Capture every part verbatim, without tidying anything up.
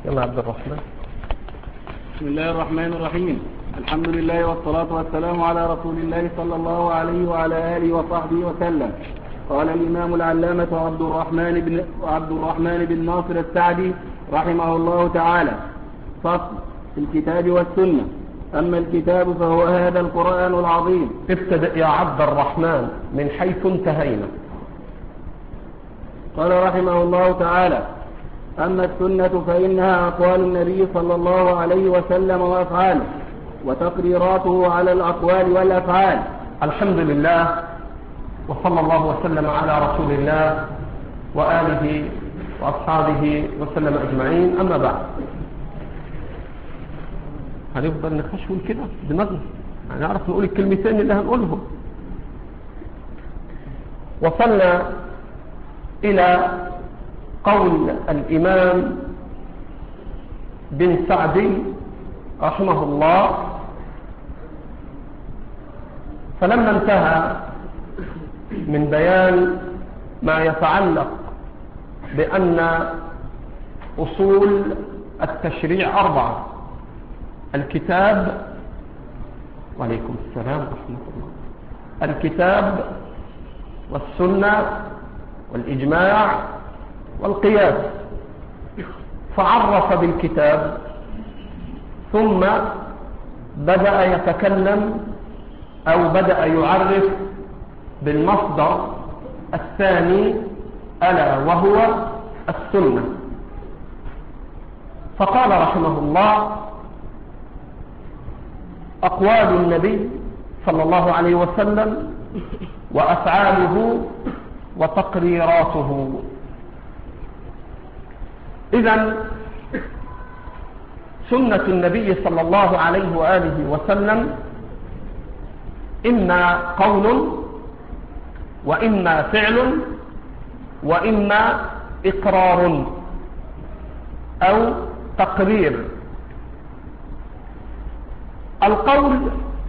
يلا عبد الرحمن. بسم الله الرحمن الرحيم. الحمد لله والصلاة والسلام على رسول الله صلى الله عليه وعلى آله وصحبه وسلم. قال الإمام العلامة عبد الرحمن بن عبد الرحمن بن ناصر السعدي رحمه الله تعالى: فصل في الكتاب والسنة. أما الكتاب فهو هذا القرآن العظيم. ابتدأ يا عبد الرحمن من حيث انتهينا. قال رحمه الله تعالى: أما السنة فإنها أقوال النبي صلى الله عليه وسلم وأفعاله وتقريراته على الأقوال والأفعال. الحمد لله، وصلى الله وسلم على رسول الله وآله وأصحابه وسلم أجمعين. أما بعد، هنفضل نخشول كده دماغنا، هنعرف نقول الكلمتين اللي هنقولهم. وصلنا إلى قول الإمام بن سعدي رحمه الله، فلما انتهى من بيان ما يتعلق بأن أصول التشريع أربعة: الكتاب، وعليكم السلام ورحمة الله، الكتاب والسنة والإجماع والقياس، فعرف بالكتاب ثم بدأ يتكلم أو بدأ يعرف بالمصدر الثاني ألا وهو السنة. فقال رحمه الله: أقوال النبي صلى الله عليه وسلم وأفعاله وتقريراته. إذن سنة النبي صلى الله عليه وآله وسلم إما قول وإما فعل وإما إقرار أو تقرير. القول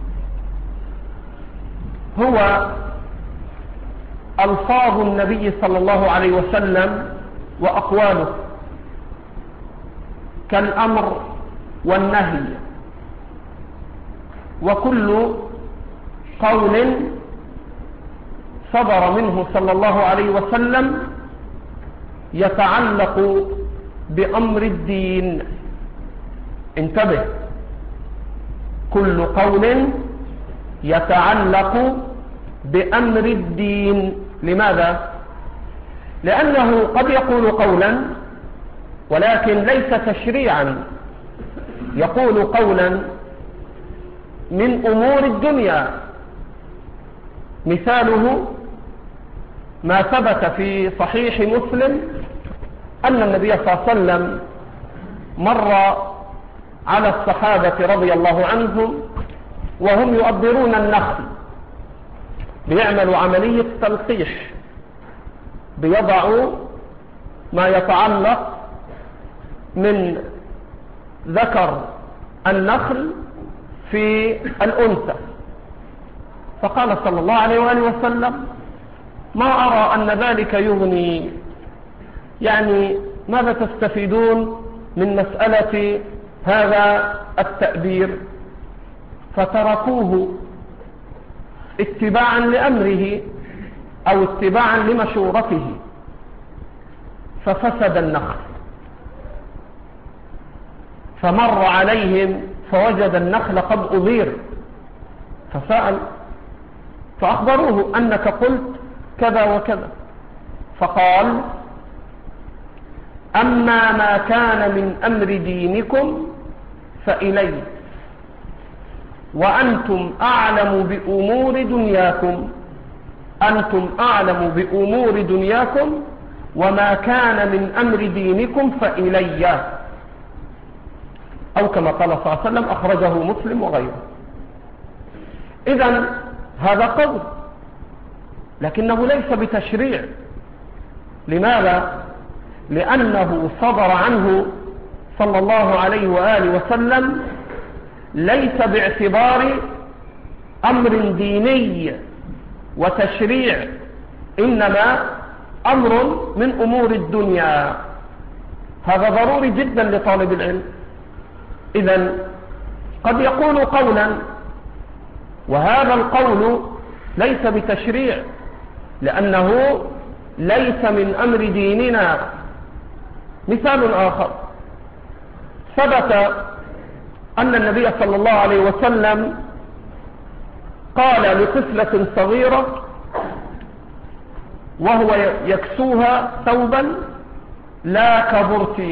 هو ألفاظ النبي صلى الله عليه وسلم وأقواله، كالأمر والنهي، وكل قول صدر منه صلى الله عليه وسلم يتعلق بأمر الدين. انتبه، كل قول يتعلق بأمر الدين. لماذا؟ لأنه قد يقول قولا ولكن ليس تشريعا، يقول قولا من أمور الدنيا. مثاله ما ثبت في صحيح مسلم أن النبي صلى الله عليه وسلم مر على الصحابة رضي الله عنهم وهم يؤبرون النخل، بيعملوا عملية تلقيح، بيضعوا ما يتعلق من ذكر النخل في الأنثى. فقال صلى الله عليه وآله وسلم: ما أرى أن ذلك يغني، يعني ماذا تستفيدون من مسألة هذا التأبير؟ فتركوه اتباعا لأمره أو اتباعا لمشورته، ففسد النخل. فمر عليهم فوجد النخل قد أضير، فسأل فأخبروه أنك قلت كذا وكذا، فقال: أما ما كان من أمر دينكم فإلي، وأنتم أعلم بأمور دنياكم، أنتم أعلم بأمور دنياكم، وما كان من أمر دينكم فإلي، أو كما قال صلى الله عليه وسلم، أخرجه مسلم وغيره. إذن هذا قول، لكنه ليس بتشريع. لماذا؟ لأنه صدر عنه صلى الله عليه وآله وسلم ليس باعتبار أمر ديني وتشريع، إنما أمر من أمور الدنيا. هذا ضروري جدا لطالب العلم. إذن قد يقول قولا وهذا القول ليس بتشريع، لأنه ليس من أمر ديننا. مثال آخر: ثبت أن النبي صلى الله عليه وسلم قال لطفلة صغيرة وهو يكسوها ثوبا: لا كبرت.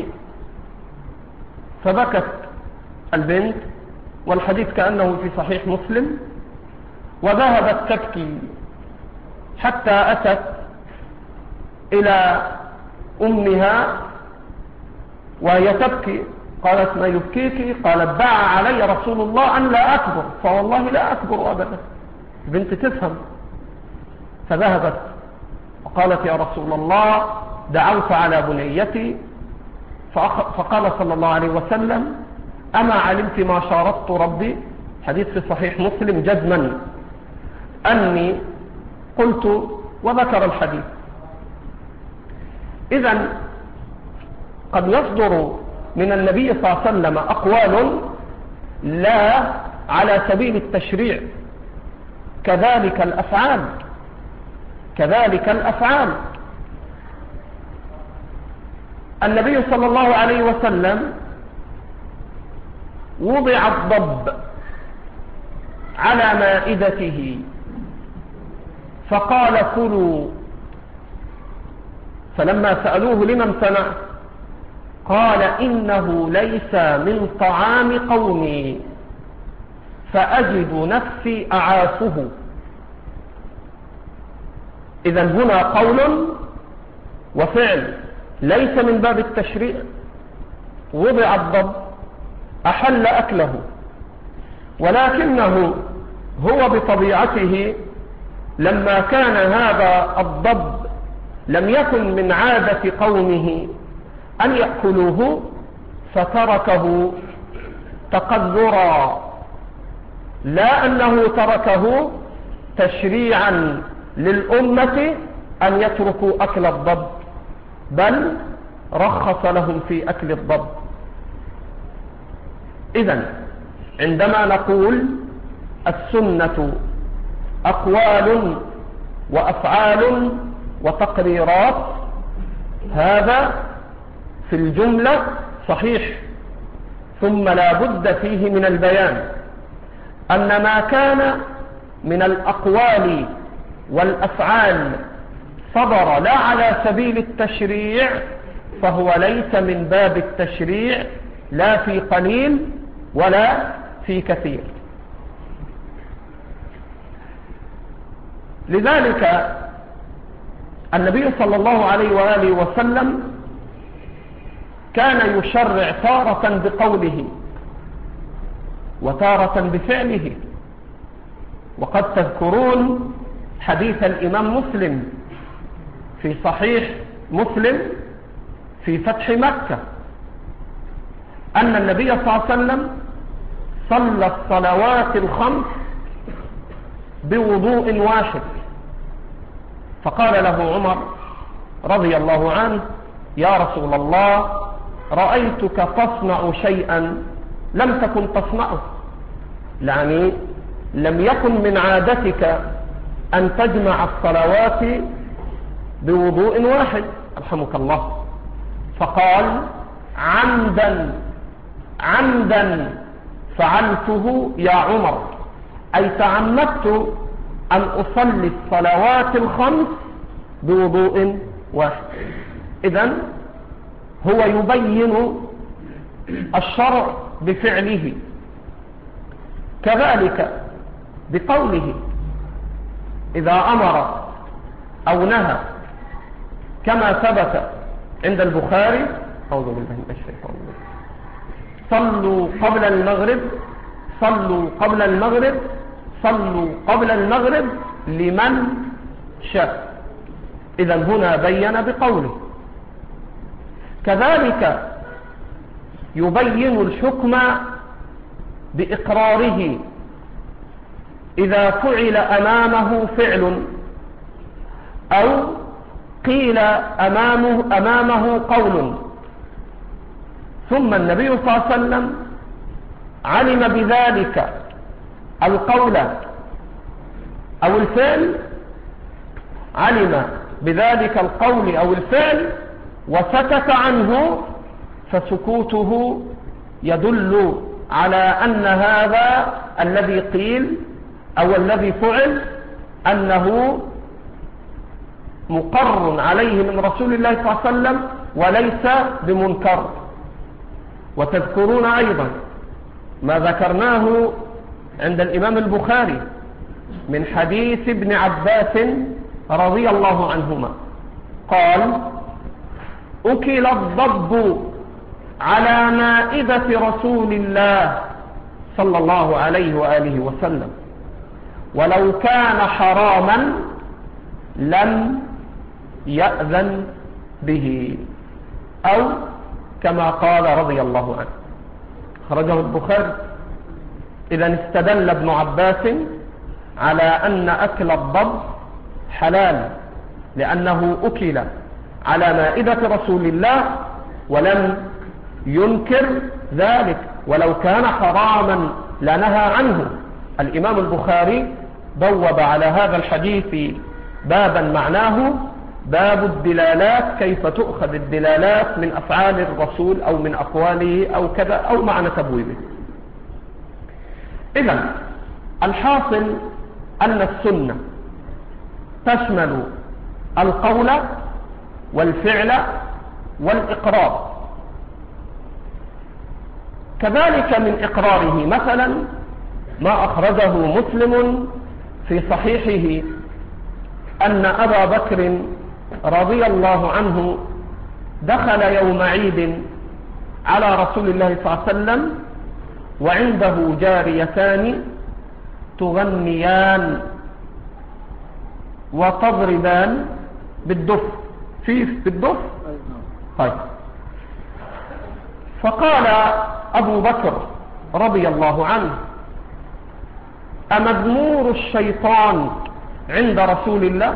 فبكت البنت، والحديث كأنه في صحيح مسلم، وذهبت تبكي حتى أتت إلى أمها وهي تبكي. قالت: ما يبكيك؟ قالت: دعا علي رسول الله أن لا أكبر، فوالله لا أكبر أبدا. بنت تفهم، فذهبت وقالت: يا رسول الله، دعوت على بنيتي. فقال صلى الله عليه وسلم: أما علمت ما شارطت ربي؟ حديث في صحيح مسلم جزما أني قلت، وذكر الحديث. إذن قد يصدر من النبي صلى الله عليه وسلم أقوال لا على سبيل التشريع، كذلك الأفعال كذلك الأفعال النبي صلى الله عليه وسلم وضع الضب على مائدته فقال: كلوا. فلما سألوه: لما امتنع؟ قال: إنه ليس من طعام قومي فأجد نفسي أعافه. إذن هنا قول وفعل، ليس من باب التشريع. وضع الضب، أحل أكله، ولكنه هو بطبيعته لما كان هذا الضب لم يكن من عادة قومه أن يأكلوه فتركه تقذرا، لا أنه تركه تشريعا للأمة أن يتركوا أكل الضب، بل رخص لهم في أكل الضب. إذن عندما نقول السنة أقوال وأفعال وتقريرات، هذا في الجملة صحيح، ثم لا بد فيه من البيان أن ما كان من الأقوال والأفعال صدر لا على سبيل التشريع فهو ليس من باب التشريع، لا في قليل ولا في كثير. لذلك النبي صلى الله عليه وآله وسلم كان يشرع تارة بقوله وتارة بفعله. وقد تذكرون حديث الإمام مسلم في صحيح مسلم في فتح مكة أن النبي صلى الله عليه وسلم صلى الصلوات الخمس بوضوء واحد، فقال له عمر رضي الله عنه: يا رسول الله، رأيتك تصنع شيئا لم تكن تصنعه، يعني لم يكن من عادتك أن تجمع الصلوات بوضوء واحد، رحمك الله. فقال: عمدا عمدا فعلته يا عمر، أي تعمدت أن أصلي الصلوات الخمس بوضوء واحد. إذن هو يبين الشرع بفعله، كذلك بقوله إذا أمر أو نهى، كما ثبت عند البخاري: أعوذ بالله من الشيطان الرجيم، صلوا قبل المغرب صلوا قبل المغرب صلوا قبل المغرب لمن شاء. إذن هنا بين بقوله. كذلك يبين الحكم بإقراره إذا فعل أمامه فعل أو قيل أمامه, أمامه قول ثم النبي صلى الله عليه وسلم علم بذلك القول أو الفعل علم بذلك القول أو الفعل وسكت عنه، فسكوته يدل على أن هذا الذي قيل أو الذي فعل أنه مقر عليه من رسول الله صلى الله عليه وسلم وليس بمنكر. وتذكرون أيضا ما ذكرناه عند الإمام البخاري من حديث ابن عباس رضي الله عنهما قال: أكل الضب على مائدة رسول الله صلى الله عليه وآله وسلم، ولو كان حراما لم يأذن به، أو كما قال رضي الله عنه. خرجه البخاري. إذن استدل ابن عباس على أن أكل الضب حلال لأنه أكل على مائدة رسول الله ولم ينكر ذلك، ولو كان حراما لنهى عنه. الإمام البخاري بوب على هذا الحديث بابا معناه باب الدلالات، كيف تؤخذ الدلالات من أفعال الرسول أو من أقواله أو كذا، أو معنى تبويبه. إذن الحاصل أن السنة تشمل القول والفعل والإقرار. كذلك من إقراره مثلا ما أخرجه مسلم في صحيحه أن أبا بكر رضي الله عنه دخل يوم عيد على رسول الله صلى الله عليه وسلم وعنده جاريتان تغنيان وتضربان بالدف في بالدف. طيب. فقال أبو بكر رضي الله عنه: أمزمور الشيطان عند رسول الله؟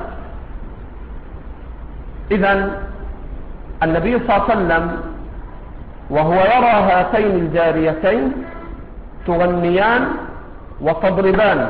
إذن النبي صلى الله عليه وسلم وهو يرى هاتين الجاريتين تغنيان وتضربان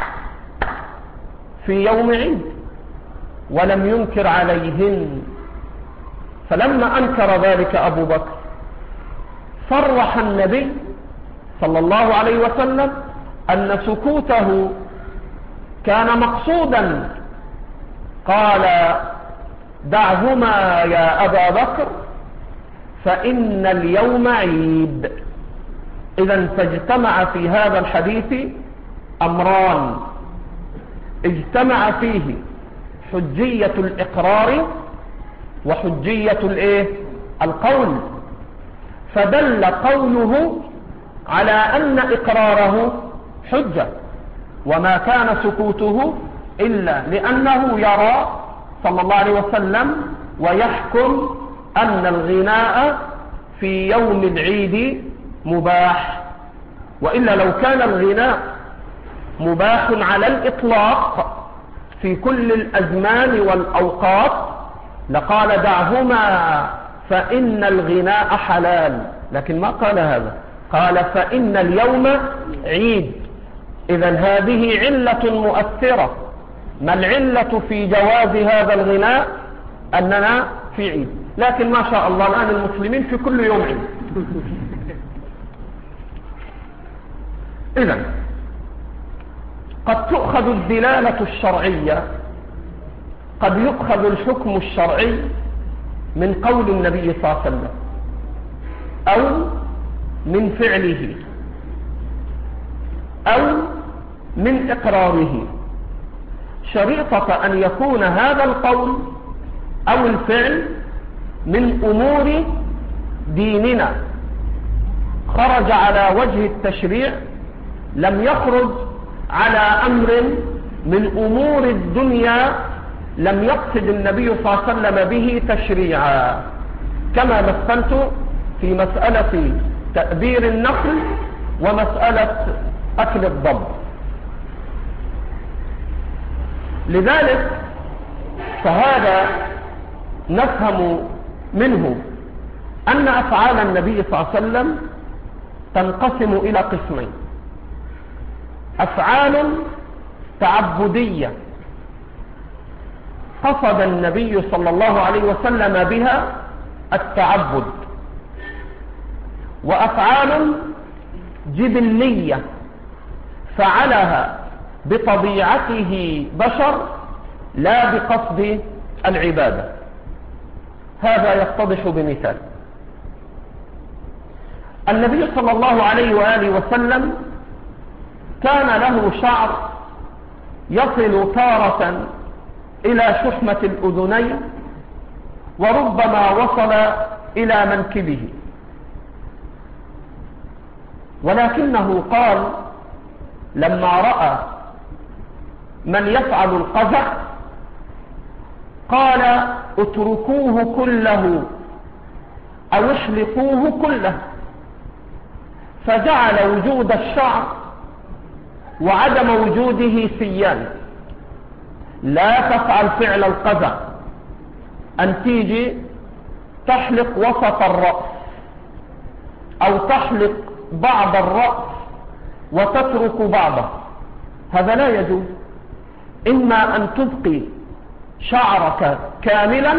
في يوم عيد ولم ينكر عليهن، فلما أنكر ذلك أبو بكر صرح النبي صلى الله عليه وسلم أن سكوته كان مقصودا. قال: دعهما يا أبا بكر فإن اليوم عيد. إذن فاجتمع في هذا الحديث أمران، اجتمع فيه حجية الإقرار وحجية الإيه؟ القول. فدل قوله على أن إقراره حجة، وما كان سكوته إلا لأنه يرى صلى الله عليه وسلم ويحكم أن الغناء في يوم العيد مباح. وإلا لو كان الغناء مباح على الإطلاق في كل الأزمان والأوقات لقال: دعهما فإن الغناء حلال، لكن ما قال هذا، قال: فإن اليوم عيد. إذن هذه علة مؤثرة. ما العلة في جواز هذا الغناء؟ أننا في عيد. لكن ما شاء الله الآن المسلمين في كل يوم عيد. إذن قد تؤخذ الدلالة الشرعية، قد يؤخذ الحكم الشرعي من قول النبي صلى الله عليه وسلم أو من فعله أو من إقراره، شريطة أن يكون هذا القول أو الفعل من أمور ديننا خرج على وجه التشريع، لم يخرج على أمر من أمور الدنيا لم يقصد النبي صلى الله عليه وسلم به تشريعا، كما مثلت في مسألة تأبير النخل ومسألة أكل الضب. لذلك فهذا نفهم منه أن أفعال النبي صلى الله عليه وسلم تنقسم إلى قسمين: أفعال تعبدية قصد النبي صلى الله عليه وسلم بها التعبد، وأفعال جبلية فعلها بطبيعته بشر لا بقصد العبادة. هذا يتضح بمثال: النبي صلى الله عليه وآله وسلم كان له شعر يصل تارة إلى شحمة الأذنين، وربما وصل إلى منكبه، ولكنه قال لما رأى من يفعل القزح قال: اتركوه كله أو احلقوه كله، فجعل وجود الشعر وعدم وجوده سيان. لا تفعل فعل القزح أن تيجي تحلق وسط الرأس أو تحلق بعض الرأس وتترك بعضه، هذا لا يجوز. إما أن تبقي شعرك كاملا،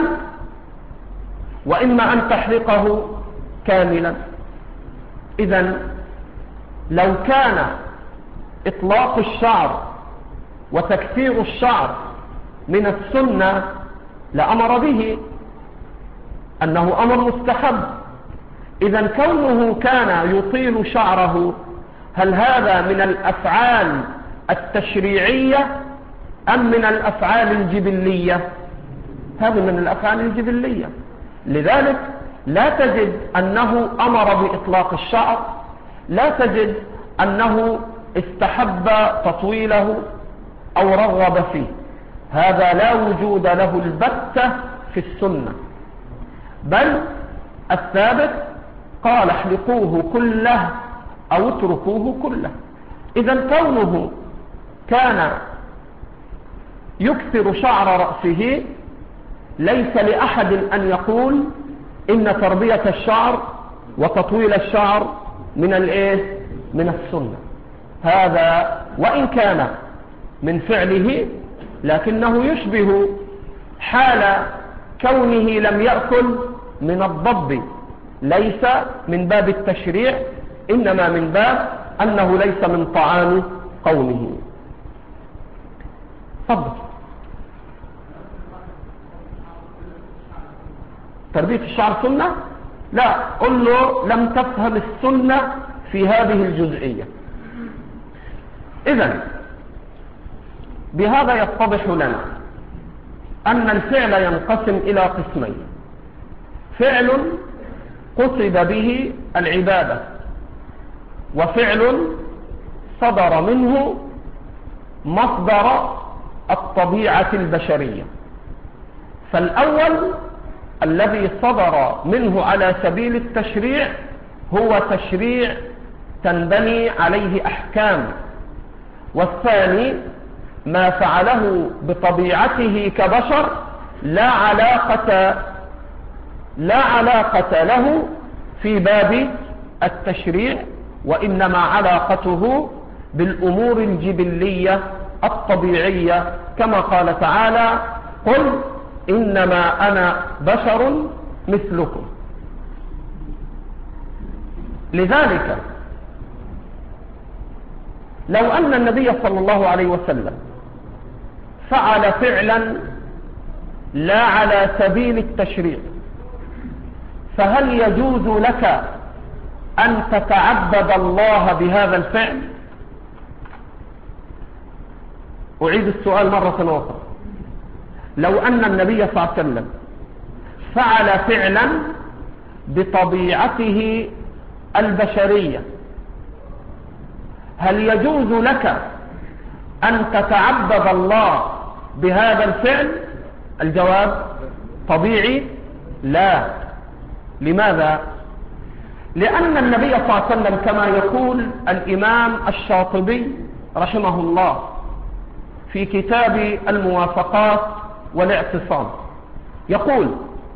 وإما أن تحلقه كاملا. إذن لو كان إطلاق الشعر وتكثير الشعر من السنة لأمر به، أنه أمر مستحب. إذن كونه كان يطيل شعره، هل هذا من الأفعال التشريعية أم من الأفعال الجبلية؟ هذا من الأفعال الجبلية. لذلك لا تجد أنه أمر بإطلاق الشعر، لا تجد أنه استحب تطويله أو رغب فيه. هذا لا وجود له البتة في السنة، بل الثابت قال: احلقوه كله أو اتركوه كله. إذن كونه كان يكثر شعر رأسه، ليس لأحد أن يقول إن تربية الشعر وتطويل الشعر من الإيه؟ من السنة. هذا وإن كان من فعله، لكنه يشبه حال كونه لم يأكل من الضب، ليس من باب التشريع، إنما من باب أنه ليس من طعام قومه. تفضل. تربية الشعر سنة؟ لا، قل له لم تفهم السنة في هذه الجزئية. إذن بهذا يتضح لنا أن الفعل ينقسم إلى قسمين: فعل قصد به العبادة، وفعل صدر منه مصدر الطبيعة البشرية. فالأول الذي صدر منه على سبيل التشريع هو تشريع تنبني عليه أحكام، والثاني ما فعله بطبيعته كبشر لا علاقة لا علاقة له في باب التشريع، وإنما علاقته بالأمور الجبلية الطبيعية، كما قال تعالى: قل إنما أنا بشر مثلكم. لذلك لو أن النبي صلى الله عليه وسلم فعل فعلا لا على سبيل التشريع، فهل يجوز لك أن تتعبد الله بهذا الفعل؟ أعيد السؤال مرة أخرى: لو أن النبي صلى الله عليه وسلم فعل فعلا بطبيعته البشرية، هل يجوز لك أن تتعبد الله بهذا الفعل؟ الجواب طبيعي لا. لماذا؟ لأن النبي صلى الله عليه وسلم كما يقول الإمام الشاطبي رحمه الله في كتاب الموافقات والاعتصام، يقول: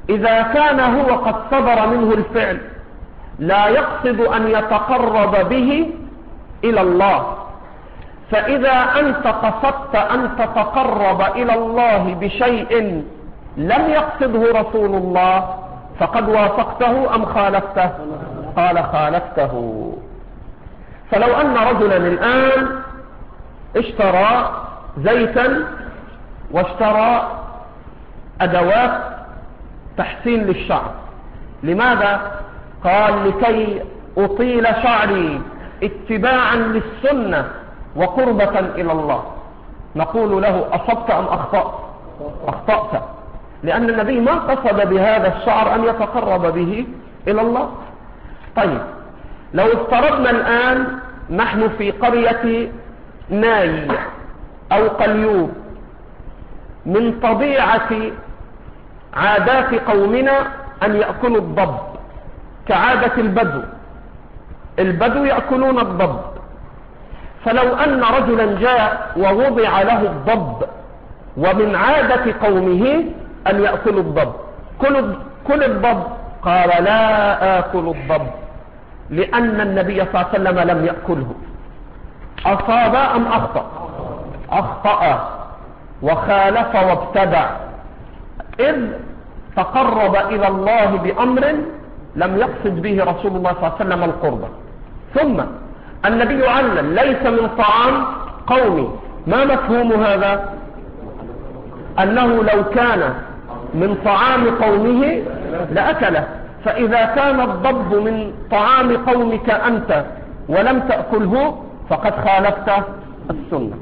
إذا كان هو قد صدر منه الفعل لا يقصد أن يتقرب به إلى الله، فإذا أنت قصدت أن تتقرب إلى الله بشيء لم يقصده رسول الله فقد وافقته أم خالفته؟ قال خالفته. فلو أن رجلا الآن اشترى زيتا واشترى أدوات تحسين للشعر، لماذا؟ قال لكي أطيل شعري اتباعا للسنة وقربة إلى الله، نقول له أصبت أم أخطأت؟ أخطأت، لأن النبي ما قصد بهذا الشعر أن يتقرب به إلى الله. طيب لو افترضنا الآن نحن في قرية ناي أو قليوب، من طبيعة عادات قومنا أن يأكلوا الضب كعادة البدو، البدو يأكلون الضب، فلو أن رجلا جاء ووضع له الضب ومن عادة قومه أن يأكلوا الضب، كل, كل الضب، قال لا آكل الضب، لأن النبي صلى الله عليه وسلم لم يأكله. أصاب أم أخطأ؟ أخطأ وخالف وابتدع، إذ تقرب إلى الله بأمر لم يقصد به رسول الله صلى الله عليه وسلم القربة. ثم النبي علم ليس من طعام قومي، ما مفهوم هذا؟ أنه لو كان من طعام قومه لأكله، فإذا كان الضب من طعام قومك أنت ولم تأكله فقد خالفت السنة.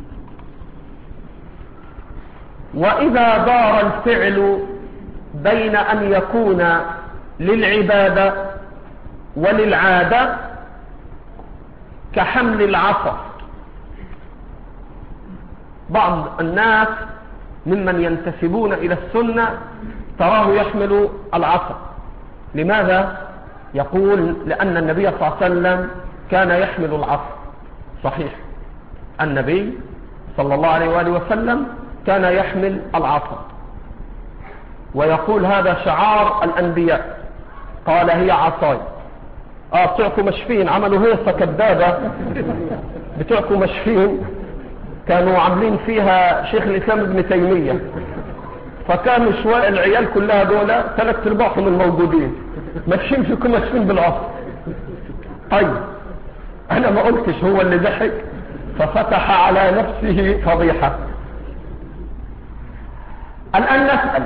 وإذا دار الفعل بين أن يكون للعبادة وللعادة كحمل العصا، بعض الناس ممن ينتسبون إلى السنة تراه يحمل العصا، لماذا؟ يقول لأن النبي صلى الله عليه وسلم كان يحمل العصا. صحيح، النبي صلى الله عليه وآله وسلم كان يحمل العصا، ويقول هذا شعار الأنبياء، قال هي عصاي. اه بتوعكم مشفين عملوا هيصة كذابة، بتوعكم مشفين كانوا عاملين فيها شيخ الإسلام ابن تيمية، فكانوا شوية العيال كلها دولة ثلاث ارباعهم الموجودين ماشيين فيكم ماشيين بالعصر. طيب انا ما قلتش، هو اللي ضحك ففتح على نفسه فضيحة. الآن نسأل،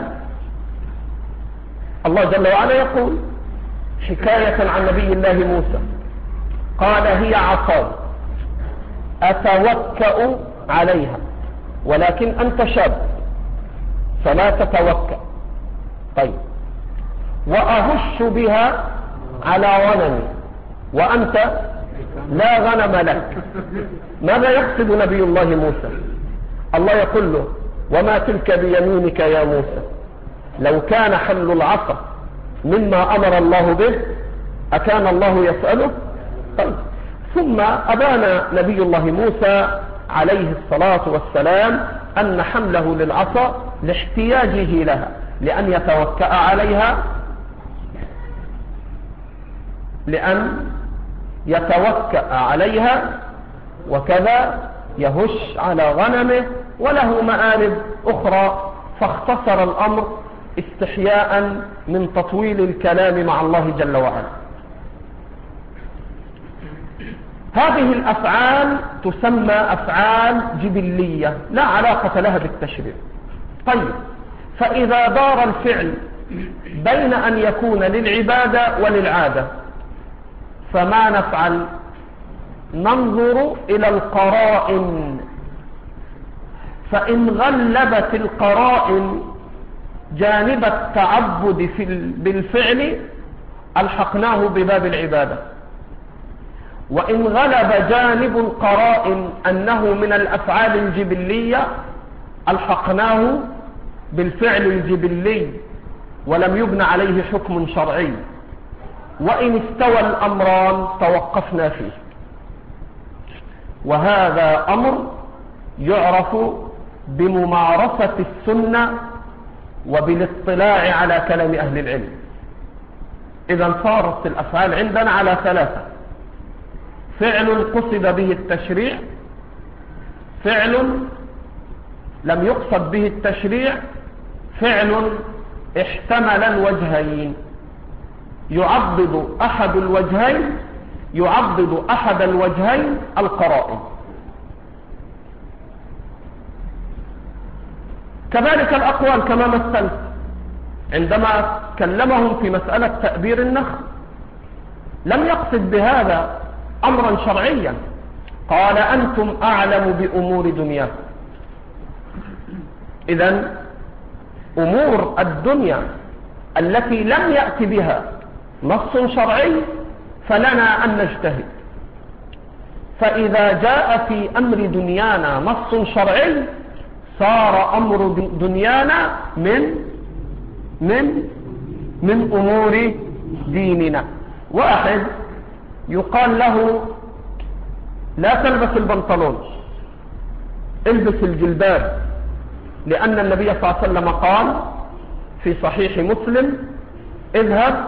الله جل وعلا يقول حكاية عن نبي الله موسى، قال هي عصاي أتوكأ عليها، ولكن أنت شاب فلا تتوكأ. طيب وأهش بها على غنمي وأنت لا غنم لك. ماذا يقصد نبي الله موسى؟ الله يقول له وما تلك بيمينك يا موسى، لو كان حمل العصا مما أمر الله به أكان الله يسأله؟ طيب ثم أبان نبي الله موسى عليه الصلاة والسلام أن حمله للعصا لاحتياجه لها، لأن يتوكأ عليها، لأن يتوكأ عليها وكذا يهش على غنمه، وله مآرب أخرى، فاختصر الأمر استحياء من تطويل الكلام مع الله جل وعلا. هذه الأفعال تسمى أفعال جبلية لا علاقة لها بالتشريع. طيب فإذا دار الفعل بين أن يكون للعبادة وللعادة فما نفعل؟ ننظر إلى القرائن، فإن غلبت القرائن جانب التعبد في بالفعل ألحقناه بباب العبادة، وإن غلب جانب القرائن أنه من الأفعال الجبلية ألحقناه بالفعل الجبلي ولم يبنى عليه حكم شرعي، وإن استوى الأمران توقفنا فيه. وهذا أمر يعرف بممارسة السنة وبالاطلاع على كلام أهل العلم. إذا صارت الأفعال عندنا على ثلاثة: فعل قصد به التشريع، فعل لم يقصد به التشريع، فعل احتمل الوجهين. يعضد أحد الوجهين يعضد أحد الوجهين القرائن. كذلك الأقوال كما مثلت عندما كلمهم في مسألة تأبير النخل، لم يقصد بهذا أمرا شرعيا، قال أنتم أعلم بأمور دنياكم. إذن أمور الدنيا التي لم يأتي بها نص شرعي فلنا أن نجتهد، فإذا جاء في أمر دنيانا نص شرعي صار أمر دنيانا من من من أمور ديننا. واحد يقال له لا تلبس البنطلون، البس الجلباب، لأن النبي صلى الله عليه وسلم قال في صحيح مسلم: اذهب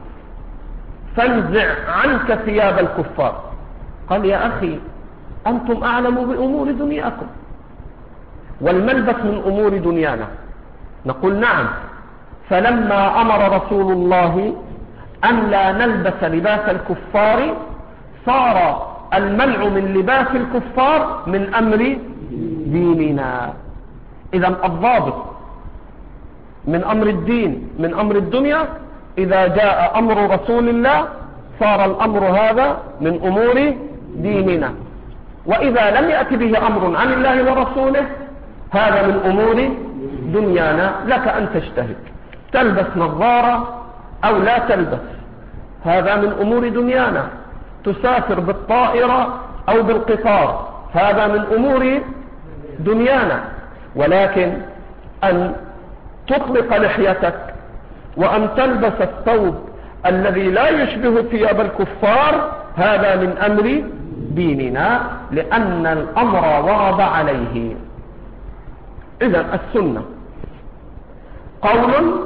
فانزع عنك ثياب الكفار. قال: يا أخي أنتم أعلم بأمور دنياكم، والملبس من أمور دنيانا. نقول: نعم. فلما أمر رسول الله أن لا نلبس لباس الكفار صار المنع من لباس الكفار من أمر ديننا. إذن الضابط من أمر الدين من أمر الدنيا، إذا جاء أمر رسول الله صار الأمر هذا من أمور ديننا، وإذا لم يأتي به أمر عن الله ورسوله هذا من أمور دنيانا. لك أن تجتهد، تلبس نظارة أو لا تلبس، هذا من أمور دنيانا. تسافر بالطائرة أو بالقطار، هذا من أمور دنيانا. ولكن أن تطلق لحيتك وأن تلبس الثوب الذي لا يشبه ثياب الكفار هذا من أمر ديننا، لأن الأمر ورد عليه. إذن السنة قول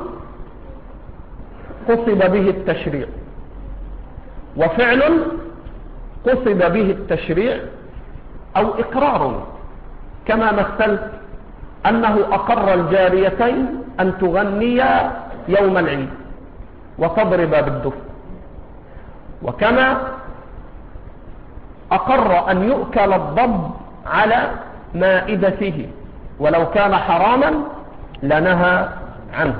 قصد به التشريع، وفعل قصد به التشريع أو إقرار، كما مثلت أنه أقر الجاريتين أن تغنيا يوم العيد وتضرب بالدف، وكما أقر أن يؤكل الضب على مائدته ولو كان حراما لنهى عنه.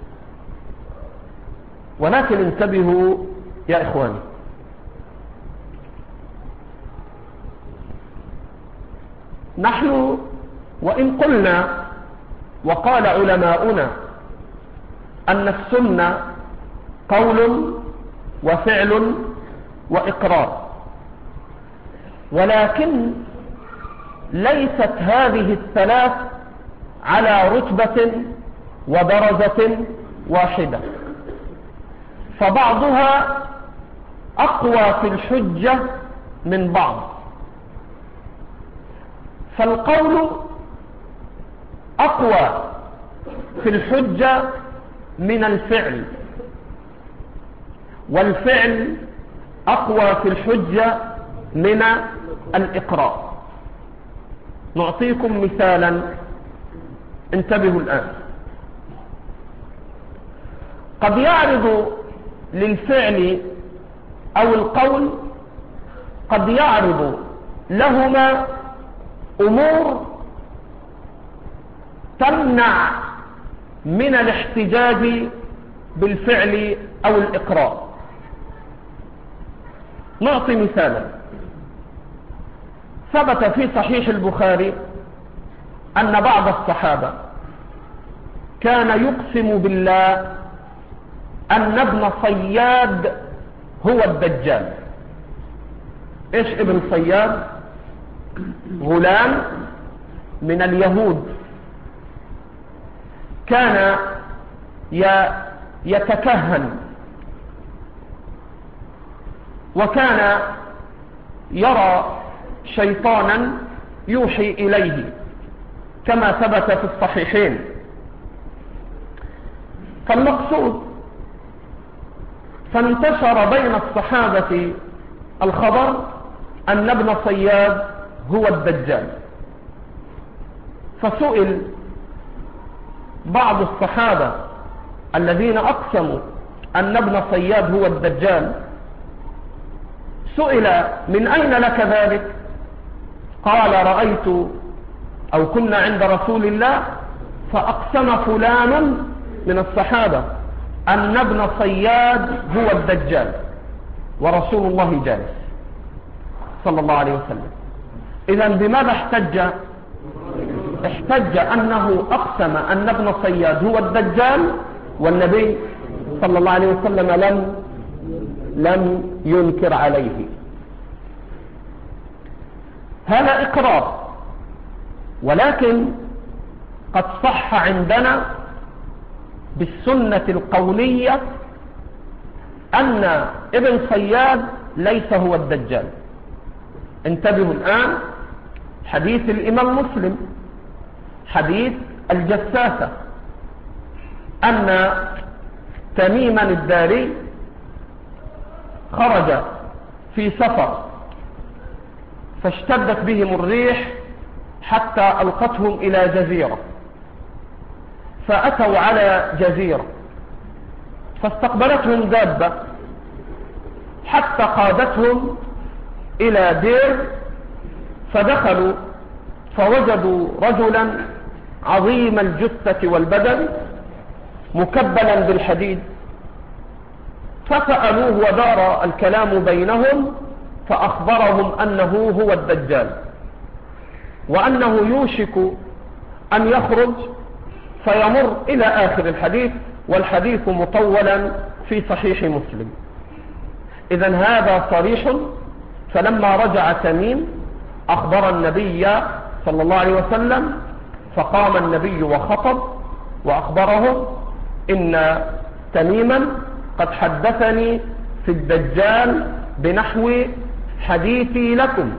ولكن انتبهوا يا إخواني، نحن وإن قلنا وقال علماؤنا أن السنة قول وفعل وإقرار، ولكن ليست هذه الثلاث على رتبة ودرجة واحدة، فبعضها أقوى في الحجة من بعض. فالقول أقوى في الحجة من الفعل، والفعل أقوى في الحجة من الإقرار. نعطيكم مثالا، انتبهوا الآن. قد يعرض للفعل أو القول قد يعرض لهما أمور تمنع من الاحتجاج بالفعل أو الإقرار. نعطي مثالا. ثبت في صحيح البخاري أن بعض الصحابة كان يقسم بالله أن ابن صياد هو الدجال. إيش ابن صياد؟ غلام من اليهود كان يتكهن، وكان يرى شيطانا يوحي إليه كما ثبت في الصحيحين. فالمقصود فانتشر بين الصحابة الخبر أن ابن صياد هو الدجال، فسئل بعض الصحابة الذين أقسموا أن ابن صياد هو الدجال، سئل من أين لك ذلك؟ قال رأيت أو كنا عند رسول الله فأقسم فلان من الصحابة أن ابن صياد هو الدجال ورسول الله جالس صلى الله عليه وسلم. إذن بماذا احتج؟ احتج أنه أقسم أن ابن صياد هو الدجال والنبي صلى الله عليه وسلم لم لم ينكر عليه. هذا إقرار، ولكن قد صح عندنا بالسنة القولية أن ابن صياد ليس هو الدجال. انتبهوا الآن، حديث الإمام مسلم حديث الجساسة أن تميما الداري خرج في سفر فاشتدت بهم الريح حتى ألقتهم إلى جزيرة، فأتوا على جزيرة فاستقبلتهم دابة حتى قادتهم إلى دير، فدخلوا فوجدوا رجلا عظيم الجثة والبدن مكبلا بالحديد، فسألوه ودار الكلام بينهم فأخبرهم أنه هو الدجال وأنه يوشك أن يخرج فيمر إلى آخر الحديث، والحديث مطولا في صحيح مسلم. إذن هذا صريح. فلما رجع تميم أخبر النبي صلى الله عليه وسلم، فقام النبي وخطب وأخبرهم إن تميما قد حدثني في الدجال بنحو حديثي لكم،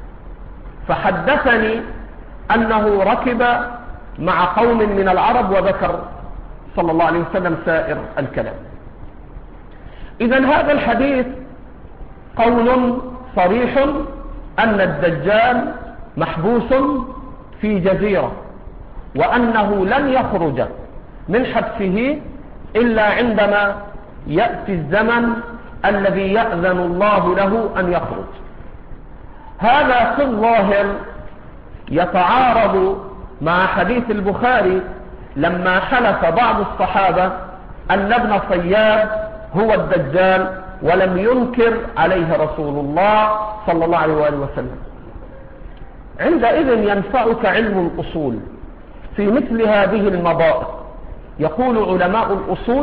فحدثني أنه ركب مع قوم من العرب، وذكر صلى الله عليه وسلم سائر الكلام. إذن هذا الحديث قول صريح أن الدجال محبوس في جزيرة، وأنه لن يخرج من حبسه إلا عندما يأتي الزمن الذي يأذن الله له أن يخرج. هذا في الظاهر يتعارض مع حديث البخاري لما حلف بعض الصحابة أن ابن صياد هو الدجال ولم ينكر عليه رسول الله صلى الله عليه وآله وسلم. عندئذ ينفعك علم الأصول في مثل هذه المضائق. يقول علماء الأصول: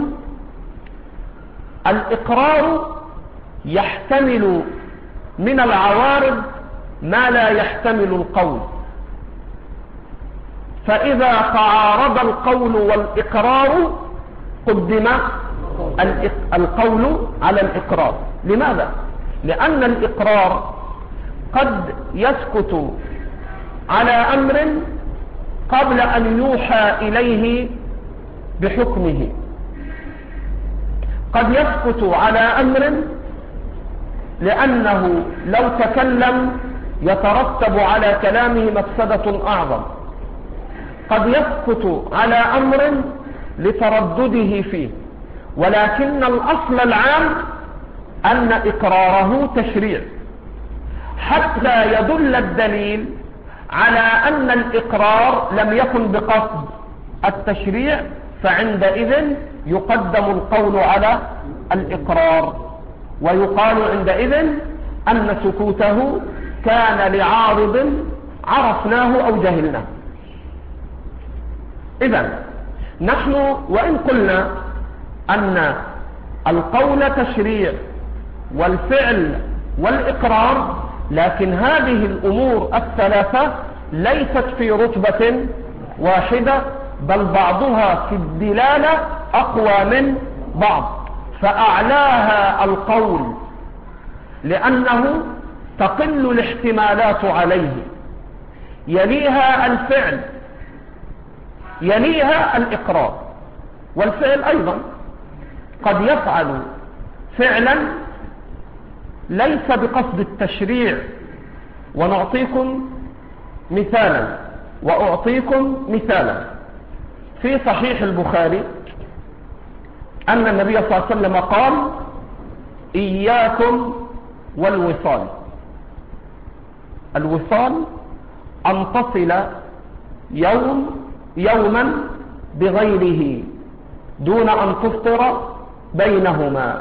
الإقرار يحتمل من العوارض ما لا يحتمل القول، فإذا تعارض القول والإقرار قدم القول على الإقرار. لماذا؟ لأن الإقرار قد يسكت على أمر قبل أن يوحى إليه بحكمه، قد يسكت على أمر لأنه لو تكلم يترتب على كلامه مفسدة أعظم، قد يسكت على أمر لتردده فيه، ولكن الأصل العام أن إقراره تشريع حتى يدل الدليل على أن الإقرار لم يكن بقصد التشريع، فعندئذ يقدم القول على الإقرار، ويقال عندئذ أن سكوته كان لعارض عرفناه أو جهلناه. إذن نحن وإن قلنا أن القول تشريع والفعل والإقرار، لكن هذه الأمور الثلاثة ليست في رتبة واحدة، بل بعضها في الدلالة أقوى من بعض، فأعلاها القول لأنه تقل الاحتمالات عليه، يليها الفعل، يليها الإقرار، والفعل أيضا قد يفعل فعلا ليس بقصد التشريع. ونعطيكم مثالا وأعطيكم مثالا. في صحيح البخاري أن النبي صلى الله عليه وسلم قال: إياكم والوصال. الوصال أن تصل يوم يوما بغيره دون أن تفطر بينهما.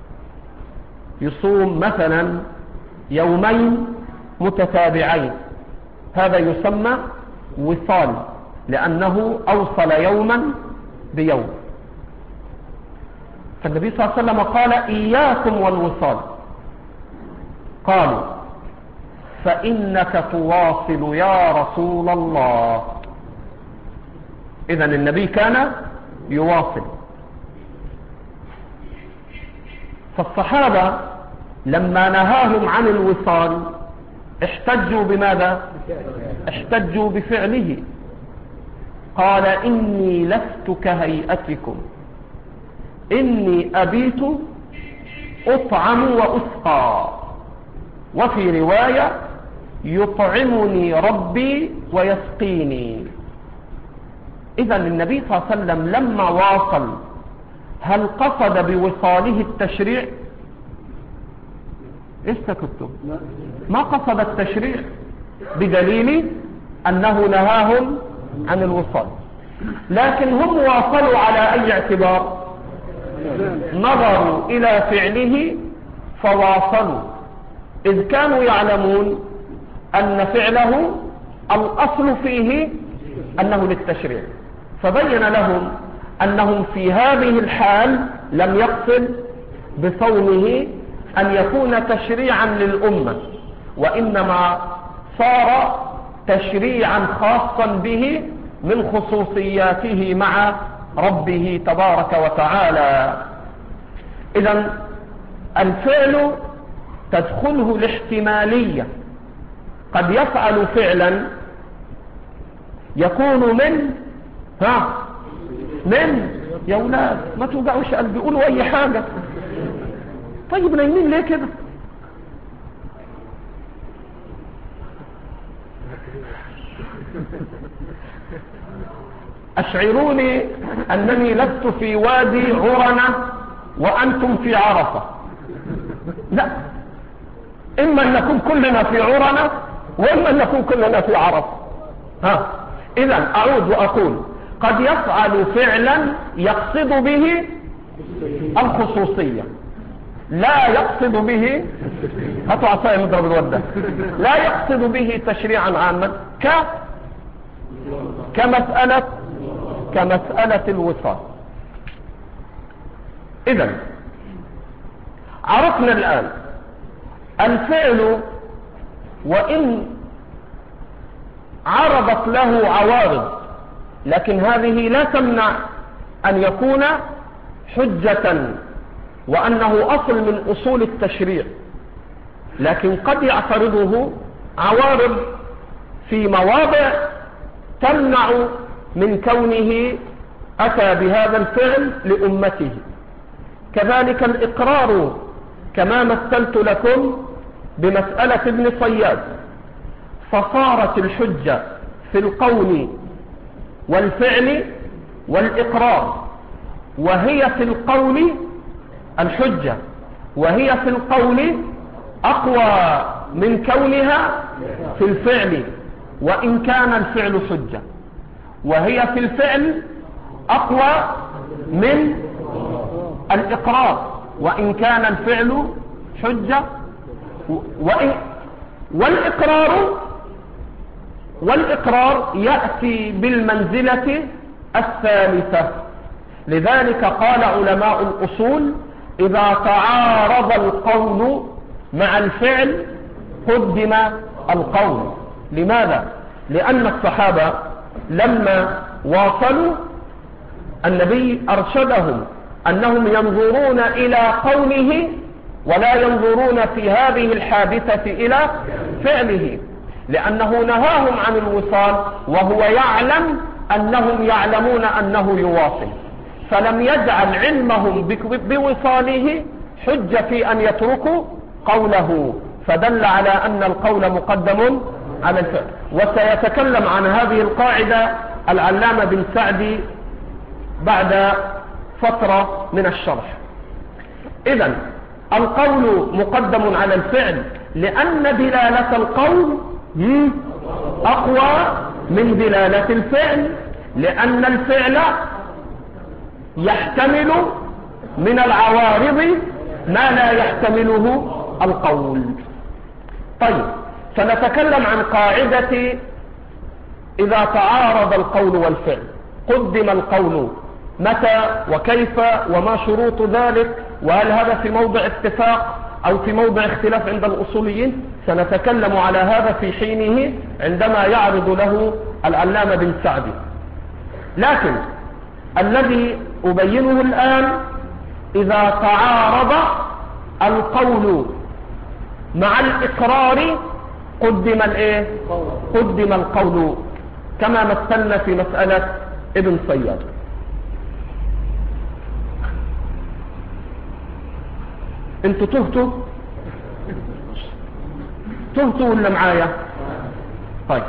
يصوم مثلا يومين متتابعين، هذا يسمى وصال، لأنه أوصل يوما بيوم. فالنبي صلى الله عليه وسلم قال: إياكم والوصال. قالوا: فإنك تواصل يا رسول الله. إذن النبي كان يواصل. فالصحابة لما نهاهم عن الوصال احتجوا بماذا؟ احتجوا بفعله. قال: إني لست كهيئتكم، إني أبيت أطعم وأسقى، وفي رواية: يطعمني ربي ويسقيني. إذن النبي صلى الله عليه وسلم لما واصل هل قصد بوصاله التشريع؟ إيش سكتوا؟ ما قصد التشريع، بدليل أنه نهاهم عن الوصال. لكن هم واصلوا على أي اعتبار؟ نظروا إلى فعله فواصلوا، إذ كانوا يعلمون أن فعله الأصل فيه أنه للتشريع، فبين لهم أنهم في هذه الحال لم يقصد بصومه أن يكون تشريعا للأمة، وإنما صار تشريعا خاصا به من خصوصياته مع ربه تبارك وتعالى. إذن الفعل تدخله الاحتمالية، قد يفعل فعلا يكون من ها من يا أولاد ما توقعوش قلبي، قولوا أي حاجة. طيب نايمين ليه كده؟ أشعروني أنني لست في وادي عرنة وأنتم في عرفة. لا، إما أن نكون كلنا في عرنة وإما أن نكون كلنا في عرفة. ها، إذن أعود وأقول: قد يفعل فعلا يقصد به الخصوصية، لا يقصد به هاتوا عصاية مضرب الودة، لا يقصد به تشريعا عاما ك كمسألة كمسألة الوصال. إذن عرفنا الآن الفعل وإن عرضت له عوارض، لكن هذه لا تمنع أن يكون حجة وأنه أصل من أصول التشريع، لكن قد يعترضه عوارض في مواضع تمنع من كونه أتى بهذا الفعل لأمته. كذلك الإقرار، كما مثلت لكم بمسألة ابن صياد، فصارت الحجة في القول والفعل والإقرار، وهي في القول الحجة، وهي في القول أقوى من كونها في الفعل، وإن كان الفعل حجة، وهي في الفعل أقوى من الإقرار وإن كان الفعل حجة. وإن والإقرار والإقرار يأتي بالمنزلة الثالثة. لذلك قال علماء الأصول: إذا تعارض القول مع الفعل قدم القول. لماذا؟ لأن الصحابة لما واصلوا النبي أرشدهم أنهم ينظرون إلى قوله ولا ينظرون في هذه الحادثة إلى فعله، لأنه نهاهم عن الوصال وهو يعلم أنهم يعلمون أنه يواصل. فلم يجعل علمهم بوصاله حجة في أن يتركوا قوله، فدل على أن القول مقدم على الفعل. وسيتكلم عن هذه القاعدة العلامة بن سعدي بعد فترة من الشرح. إذن القول مقدم على الفعل لأن دلالة القول أقوى من دلالة الفعل، لأن الفعل يحتمل من العوارض ما لا يحتمله القول. طيب، سنتكلم عن قاعدة إذا تعارض القول والفعل قدم القول متى وكيف وما شروط ذلك، وهل هذا في موضع اتفاق أو في موضع اختلاف عند الأصوليين. سنتكلم على هذا في حينه عندما يعرض له العلامة بن سعدي. لكن الذي أبينه الآن إذا تعارض القول مع الإقرار قدم الايه قدم القول، كما مثلنا في مسألة ابن صياد. انتوا تهتوا تهتوا ولا معايا؟ طيب،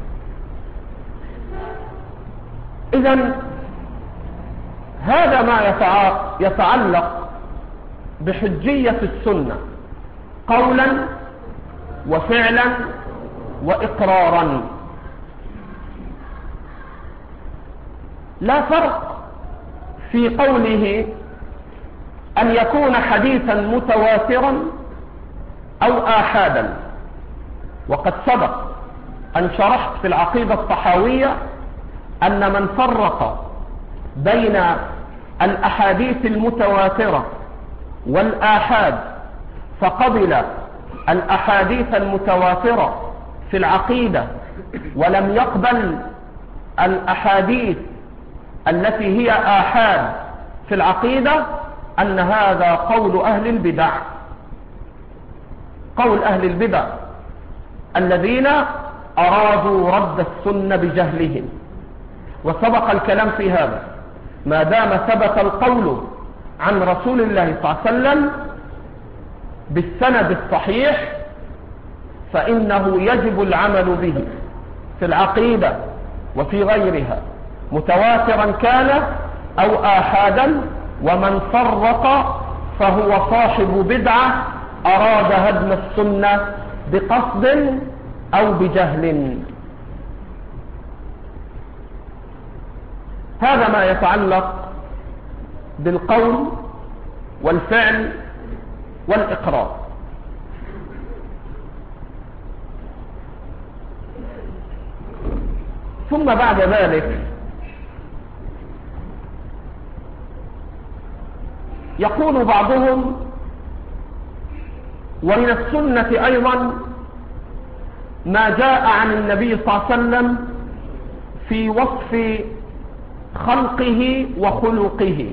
اذن هذا ما يتعلق بحجية السنة قولا وفعلا وإقرارا. لا فرق في قوله أن يكون حديثا متواترا أو آحادا. وقد سبق أن شرحت في العقيدة الطحاوية أن من فرق بين الأحاديث المتواترة والآحاد فقبل الأحاديث المتواترة في العقيدة ولم يقبل الأحاديث التي هي آحاد في العقيدة، أن هذا قول أهل البدع، قول أهل البدع الذين أرادوا رد السنة بجهلهم. وسبق الكلام في هذا. ما دام ثبت القول عن رسول الله صلى الله عليه وسلم بالسند الصحيح فإنه يجب العمل به في العقيدة وفي غيرها، متواترا كان أو آحادا. ومن فرق فهو صاحب بدعة أراد هدم السنة بقصد أو بجهل. هذا ما يتعلق بالقول والفعل والإقرار. ثم بعد ذلك يقول بعضهم ومن السنة أيضا ما جاء عن النبي صلى الله عليه وسلم في وصف خلقه وخلقه،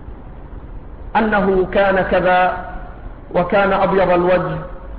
أنه كان كذا وكان أبيض الوجه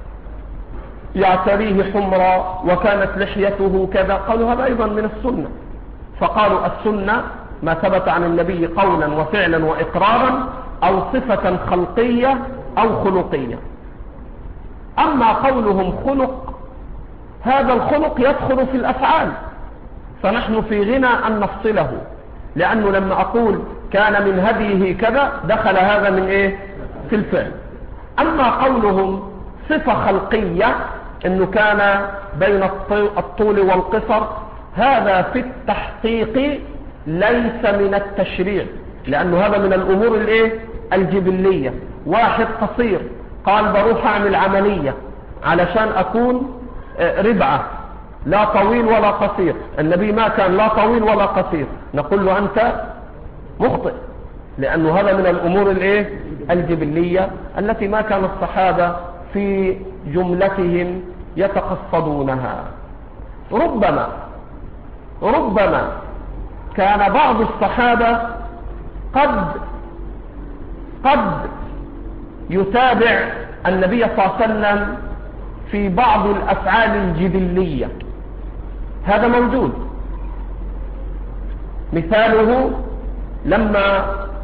يعتريه حمرا وكانت لحيته كذا. قالوا هذا أيضا من السنة. فقالوا السنة ما ثبت عن النبي قولا وفعلا وإقرارا أو صفة خلقية أو خلقية. أما قولهم خلق، هذا الخلق يدخل في الأفعال، فنحن في غنى أن نفصله، لأنه لما أقول كان من هديه كذا دخل هذا من إيه؟ في الفعل. أما قولهم صفة خلقية أنه كان بين الطول والقصر، هذا في التحقيق ليس من التشريع، لأنه هذا من الأمور الإيه؟ الجبلية. واحد قصير قال بروح أعمل عملية علشان أكون ربعة، لا طويل ولا قصير. النبي ما كان لا طويل ولا قصير، نقول له أنت مخطئ، لأنه هذا من الأمور الإيه؟ الجبلية التي ما كان الصحابة في جملتهم يتقصدونها. ربما ربما كان بعض الصحابة قد قد يتابع النبي صلى الله عليه وسلم في بعض الأفعال الجبلية، هذا موجود. مثاله لما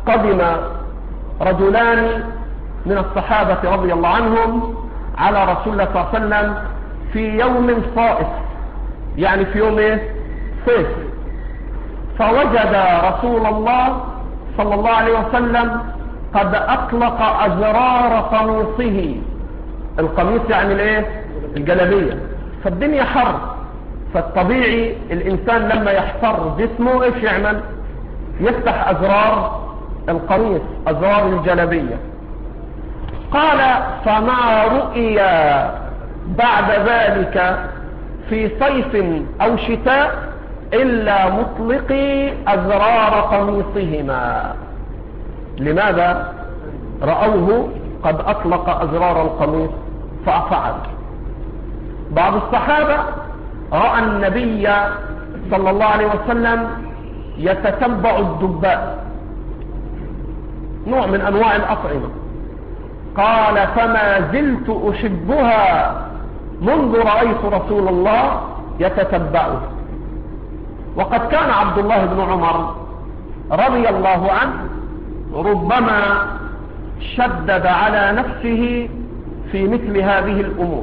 قدم رجلان من الصحابة رضي الله عنهم على رسول الله صلى الله عليه وسلم في يوم صائف، يعني في يوم ايه؟ صيف. فوجد رسول الله صلى الله عليه وسلم قد أطلق أزرار قميصه. القميص يعني الايه؟ الجلابية. فالدنيا حر، فالطبيعي الإنسان لما يحفر جسمه ايش يعمل؟ يفتح أزرار القميص، أزرار الجلابية. قال فما رؤي بعد ذلك في صيف أو شتاء إلا مطلقي أزرار قميصهما. لماذا؟ رأوه قد أطلق أزرار القميص فأفعل. بعض الصحابة رأى النبي صلى الله عليه وسلم يتتبع الدباء، نوع من أنواع الأطعمة. قال فما زلت أحبها منذ رأيت رسول الله يتتبعه. وقد كان عبد الله بن عمر رضي الله عنه ربما شدد على نفسه في مثل هذه الأمور.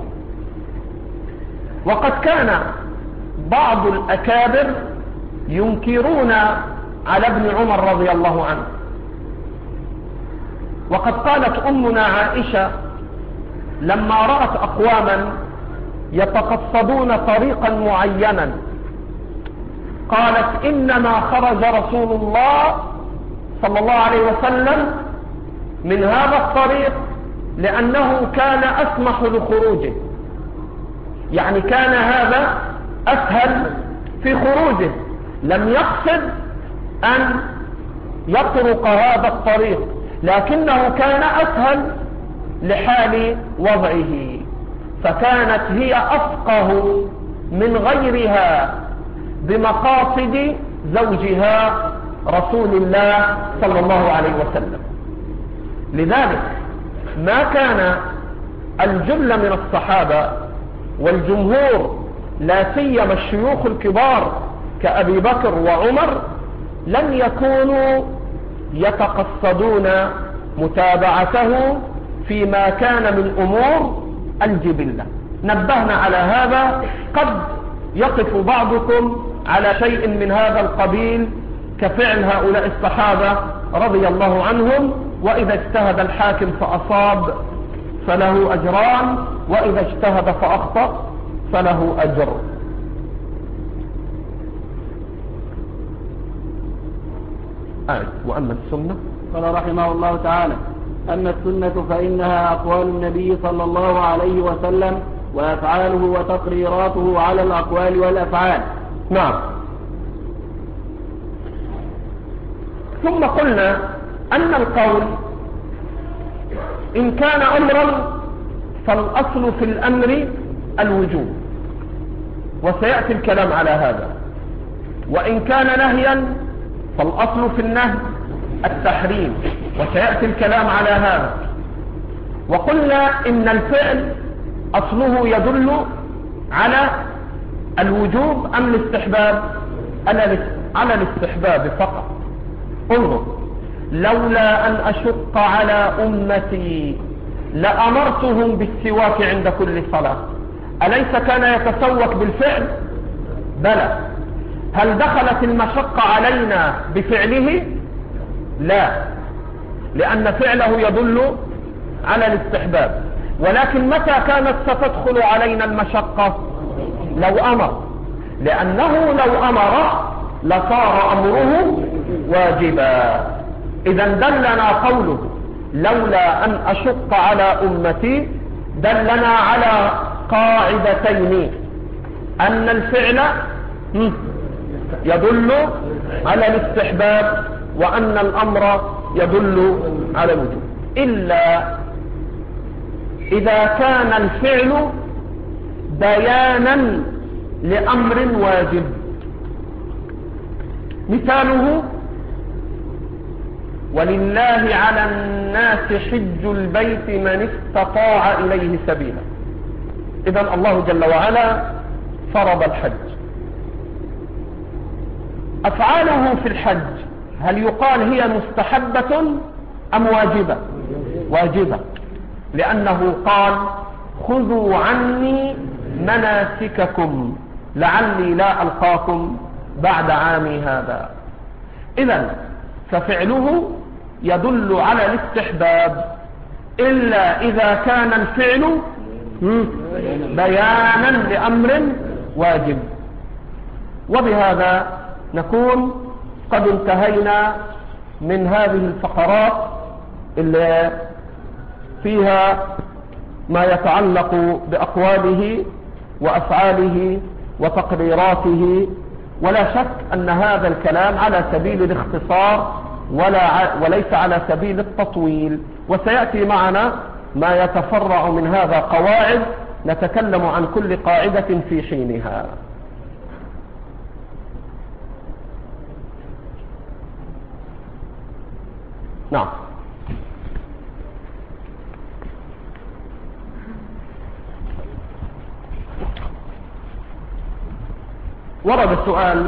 وقد كان بعض الأكابر ينكرون على ابن عمر رضي الله عنه. وقد قالت أمنا عائشة لما رأت أقواما يتقصدون طريقا معينا، قالت إنما خرج رسول الله صلى الله عليه وسلم من هذا الطريق لأنه كان أسمح لخروجه، يعني كان هذا أسهل في خروجه، لم يقصد أن يطرق هذا الطريق، لكنه كان أسهل لحال وضعه. فكانت هي أفقه من غيرها بمقاصد زوجها رسول الله صلى الله عليه وسلم. لذلك ما كان الجل من الصحابة والجمهور، لا سيما الشيوخ الكبار كأبي بكر وعمر، لم يكونوا يتقصدون متابعته فيما كان من أمور الجبلة. نبهنا على هذا. قد يقف بعضكم على شيء من هذا القبيل كفعل هؤلاء الصحابة رضي الله عنهم، وإذا اجتهد الحاكم فأصاب فله أجران، وإذا اجتهد فأخطأ فله أجر. آية. وأما السنة قال رحمه الله تعالى: أما السنة فإنها أقوال النبي صلى الله عليه وسلم وأفعاله وتقريراته على الأقوال والأفعال. نعم. ثم قلنا أن القول إن كان أمرا فالأصل في الأمر الوجوب، وسيأتي الكلام على هذا. وإن كان نهيا فالأصل في النهي التحريم، وسيأتي الكلام على هذا. وقلنا إن الفعل أصله يدل على الوجوب أم الاستحباب؟ على الاستحباب فقط. انظر: لولا أن أشق على أمتي لأمرتهم بالسواك عند كل صلاة. أليس كان يتسوك بالفعل؟ بلى. هل دخلت المشقة علينا بفعله؟ لا، لأن فعله يدل على الاستحباب. ولكن متى كانت ستدخل علينا المشقة؟ لو أمر، لأنه لو أمر لصار أمره واجبا. إذا دلنا قوله لولا أن أشق على أمتي دلنا على قاعدتين: أن الفعل يدل على الاستحباب، وأن الأمر يدل على الوجوب، إلا إذا كان الفعل بيانا لأمر واجب. مثاله: ولله على الناس حج البيت من استطاع إليه سبيلا. إذن الله جل وعلا فرض الحج. أفعاله في الحج هل يقال هي مستحبة أم واجبة؟ واجبة، لأنه قال خذوا عني مناسككم لعلي لا ألقاكم بعد عامي هذا. إذن ففعله يدل على الاستحباب إلا إذا كان الفعل بيانا لأمر واجب. وبهذا نكون قد انتهينا من هذه الفقرات اللي فيها ما يتعلق بأقواله وأفعاله وتقريراته. ولا شك أن هذا الكلام على سبيل الاختصار ولا وليس على سبيل التطويل، وسيأتي معنا ما يتفرع من هذا قواعد نتكلم عن كل قاعدة في حينها. نعم. ورد السؤال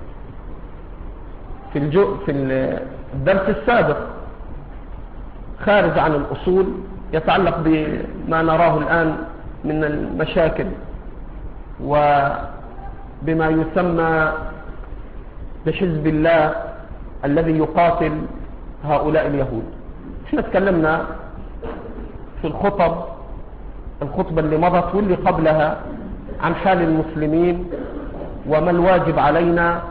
في الجو في الدرس السابق خارج عن الأصول يتعلق بما نراه الآن من المشاكل وبما يسمى بحزب الله الذي يقاتل هؤلاء اليهود. احنا تكلمنا في الخطب الخطبة اللي مضت واللي قبلها عن حال المسلمين وما الواجب علينا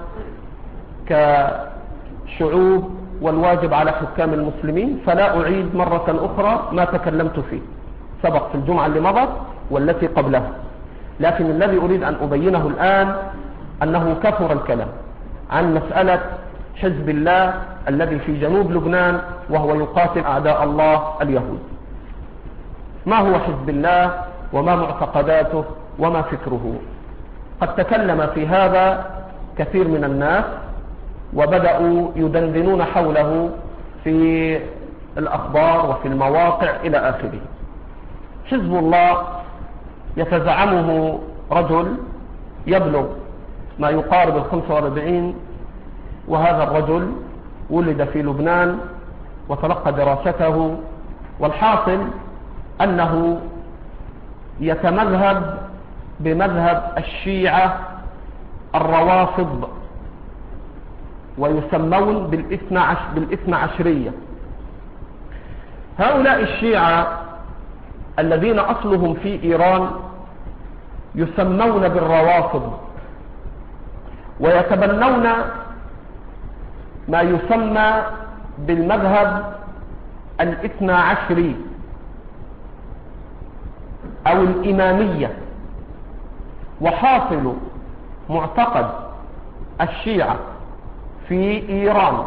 كشعوب والواجب على حكام المسلمين، فلا أعيد مرة أخرى ما تكلمت فيه سبق في الجمعة اللي مضت والتي قبلها. لكن الذي أريد أن أبينه الآن أنه كثر الكلام عن مسألة حزب الله الذي في جنوب لبنان وهو يقاتل أعداء الله اليهود. ما هو حزب الله وما معتقداته وما فكره؟ قد تكلم في هذا كثير من الناس وبدأوا يدندنون حوله في الأخبار وفي المواقع إلى آخره. حزب الله يتزعمه رجل يبلغ ما يقارب الخمسة واربعين، وهذا الرجل ولد في لبنان وتلقى دراسته، والحاصل أنه يتمذهب بمذهب الشيعة الروافض ويسمون بالإثنى عشرية. هؤلاء الشيعة الذين أصلهم في إيران يسمون بالروافض ويتبنون ما يسمى بالمذهب الاثنى عشري أو الإمامية. وحاصل معتقد الشيعة في إيران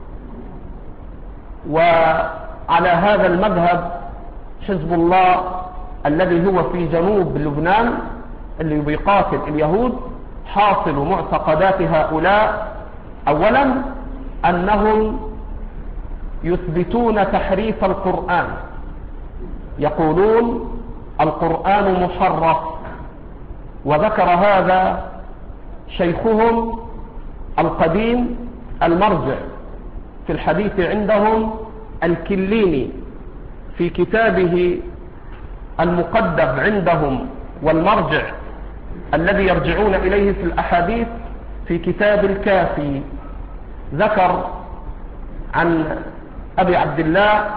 وعلى هذا المذهب حزب الله الذي هو في جنوب لبنان اللي بيقاتل اليهود، حاصل معتقدات هؤلاء أولا أنهم يثبتون تحريف القرآن، يقولون القرآن محرف، وذكر هذا شيخهم القديم المرجع في الحديث عندهم الكليني في كتابه المقدم عندهم والمرجع الذي يرجعون إليه في الأحاديث في كتاب الكافي. ذكر عن أبي عبد الله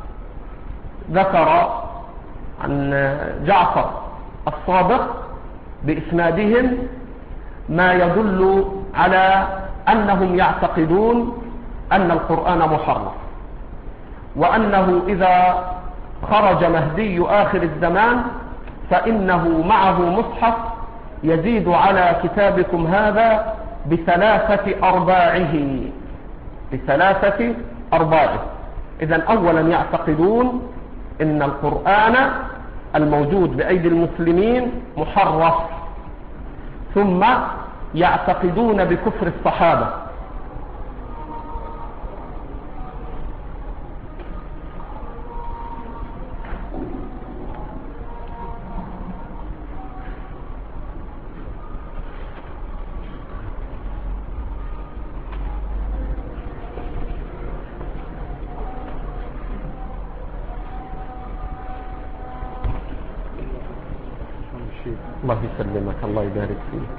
ذكر عن جعفر الصادق بإسنادهم ما يدل على أنهم يعتقدون أن القرآن محرف، وأنه إذا خرج مهدي آخر الزمان فإنه معه مصحف يزيد على كتابكم هذا بثلاثة أرباعه بثلاثة أرباعه. إذن أولا يعتقدون أن القرآن الموجود بأيدي المسلمين محرف، ثم يعتقدون بكفر الصحابة. الله يسلمك، الله يبارك فيك.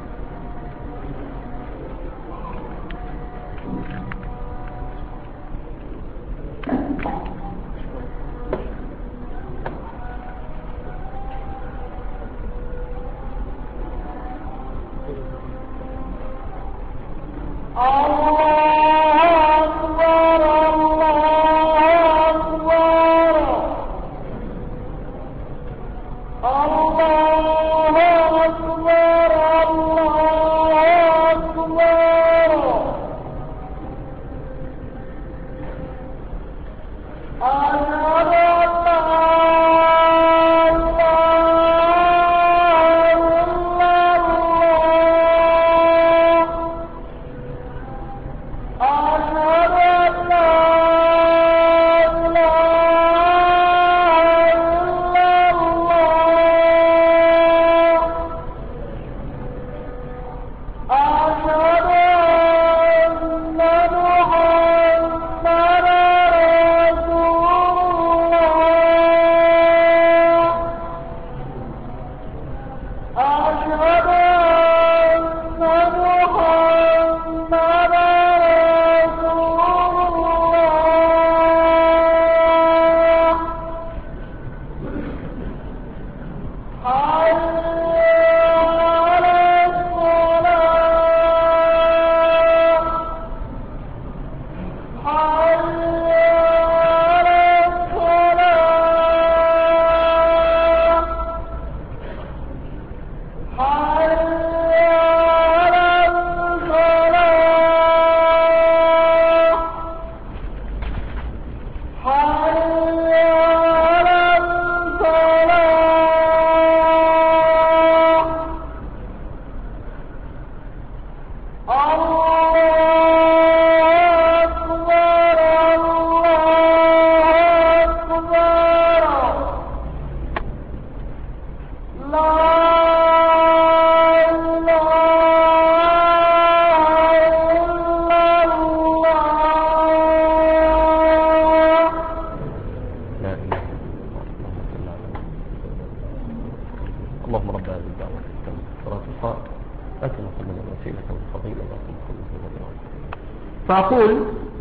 فأقول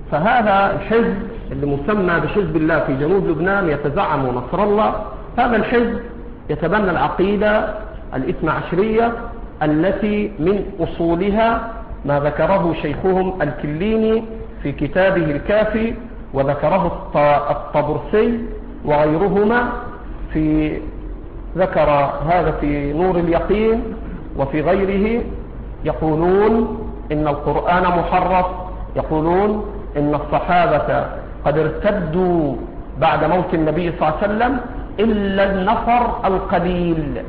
فهذا الحزب اللي مسمى بحزب الله في جنوب لبنان يتزعم نصر الله، هذا الحزب يتبنى العقيدة الاثنى عشرية التي من أصولها ما ذكره شيخهم الكليني في كتابه الكافي، وذكره الطبرسي وغيرهما في ذكر هذا في نور اليقين وفي غيره. يقولون إن القرآن محرف، يقولون إن الصحابة قد ارتدوا بعد موت النبي صلى الله عليه وسلم إلا النفر القليل.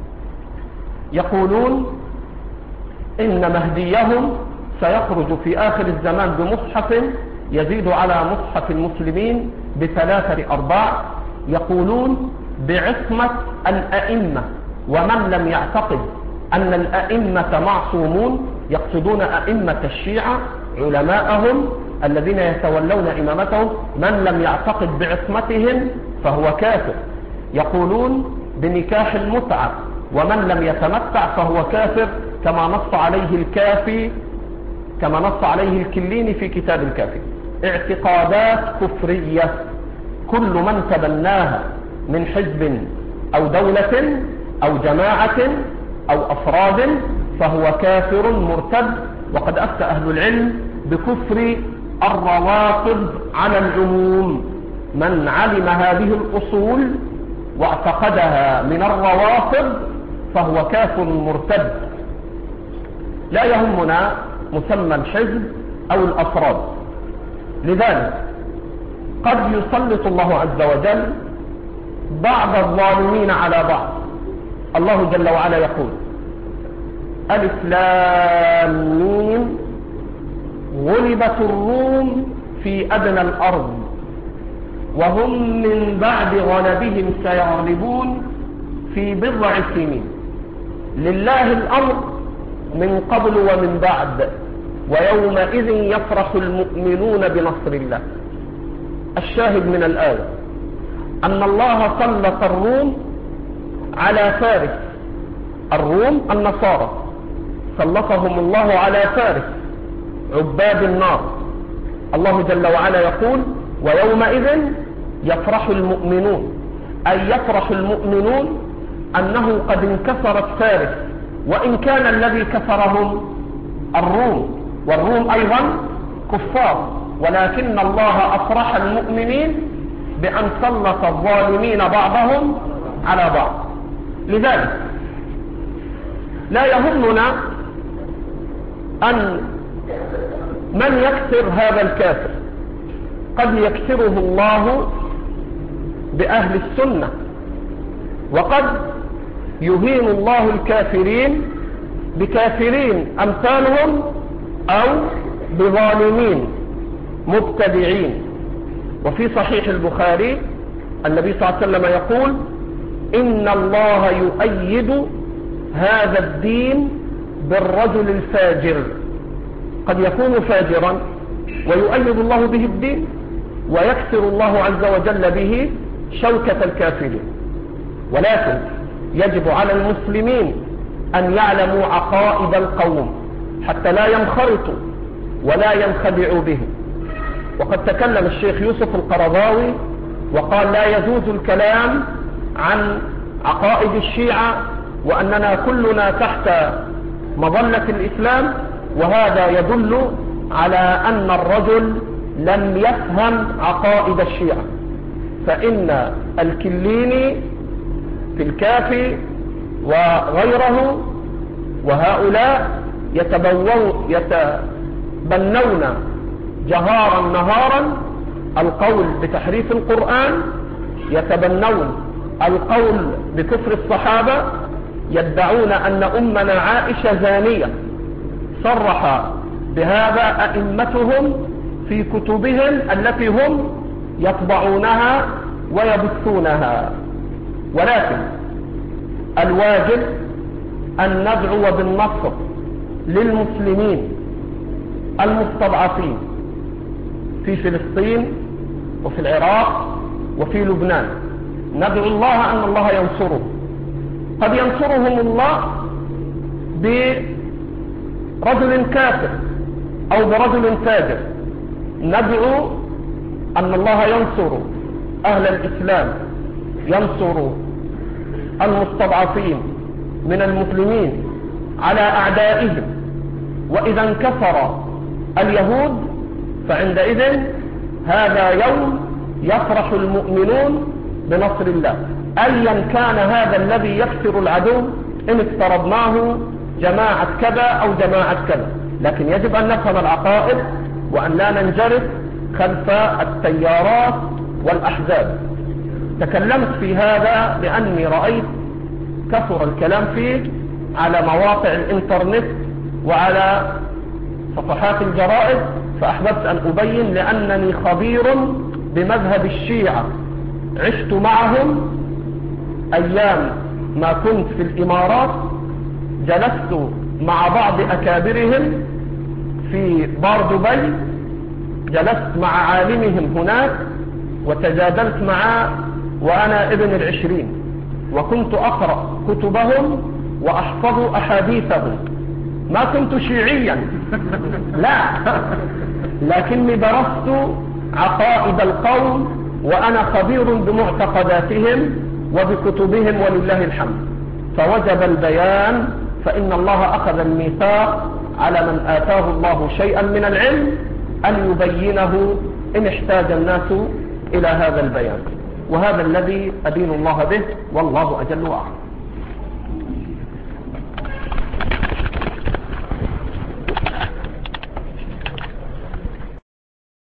يقولون إن مهديهم سيخرج في آخر الزمان بمصحف يزيد على مصحف المسلمين بثلاثة أرباع. يقولون بعصمة الأئمة، ومن لم يعتقد أن الأئمة معصومون يقصدون أئمة الشيعة علماءهم الذين يتولون إمامتهم، من لم يعتقد بعصمتهم فهو كافر. يقولون بنكاح المتعة، ومن لم يتمتع فهو كافر، كما نص عليه الكافي كما نص عليه الكليني في كتاب الكافي. اعتقادات كفرية كل من تبناها من حزب أو دولة أو جماعة أو أفراد فهو كافر مرتد. وقد أفتى أهل العلم بكفر الروافض على العموم. من علم هذه الأصول واعتقدها من الروافض فهو كافر مرتد. لا يهمنا مسمى الحزب أو الأفراد. لذلك قد يسلط الله عز وجل بعض الظالمين على بعض. الله جل وعلا يقول: ألف لام ميم غلبت الروم في أدنى الأرض وهم من بعد غلبهم سيغلبون في بضع سنين لله الأمر من قبل ومن بعد ويومئذ يفرح المؤمنون بنصر الله. الشاهد من الآية أن الله سلط الروم على فارس الروم النصارى سلطهم الله على فارس عباد النار. الله جل وعلا يقول ويومئذ يفرح المؤمنون، أي يفرح المؤمنون أنه قد انكسرت فارس، وإن كان الذي كسرهم الروم، والروم أيضا كفار، ولكن الله أفرح المؤمنين بأن سلط الظالمين بعضهم على بعض. لذلك لا يهمنا أن من يكسر هذا الكافر، قد يكسره الله بأهل السنة، وقد يهين الله الكافرين بكافرين أمثالهم أو بظالمين مبتدعين. وفي صحيح البخاري النبي صلى الله عليه وسلم يقول إن الله يؤيد هذا الدين بالرجل الفاجر. قد يكون فاجرا ويؤيد الله به الدين، ويكسر الله عز وجل به شوكة الكافرين. ولكن يجب على المسلمين أن يعلموا عقائد القوم حتى لا ينخرطوا ولا ينخدعوا به. وقد تكلم الشيخ يوسف القرضاوي وقال لا يجوز الكلام عن عقائد الشيعة وأننا كلنا تحت مظلة الإسلام، وهذا يدل على أن الرجل لم يفهم عقائد الشيعة. فإن الكليني في الكافي وغيره وهؤلاء يتبنون جهارا نهارا القول بتحريف القرآن، يتبنون القول بكفر الصحابة، يدعون أن أمنا عائشة زانية، صرح بهذا أئمتهم في كتبهم التي هم يطبعونها ويبثونها. ولكن الواجب أن ندعو بالنصر للمسلمين المستضعفين في فلسطين وفي العراق وفي لبنان. ندعو الله أن الله ينصره. قد ينصرهم الله برجل كافر أو برجل فاجر. ندعو أن الله ينصر أهل الإسلام، ينصر المستضعفين من المسلمين على أعدائهم. وإذا انكسر اليهود فعندئذ هذا يوم يفرح المؤمنون بنصر الله، أيا كان هذا الذي يكسر العدو، إن افترضناه جماعة كذا أو جماعة كذا. لكن يجب أن نفهم العقائد وأن لا ننجرف خلف التيارات والأحزاب. تكلمت في هذا لأني رأيت كثر الكلام فيه على مواقع الإنترنت وعلى صفحات الجرائد، فأحببت أن أبين لأنني خبير بمذهب الشيعة، عشت معهم أيام ما كنت في الإمارات، جلست مع بعض أكابرهم في بار دبي، جلست مع عالمهم هناك وتجادلت معه وأنا ابن العشرين، وكنت أقرأ كتبهم وأحفظ أحاديثهم. ما كنت شيعيا لا، لكني درست عقائد القوم وأنا خبير بمعتقداتهم وبكتبهم ولله الحمد. فوجب البيان، فإن الله أخذ الميثاق على من آتاه الله شيئا من العلم أن يبينه إن احتاج الناس إلى هذا البيان. وهذا الذي أدين الله به، والله أجل وأعلم.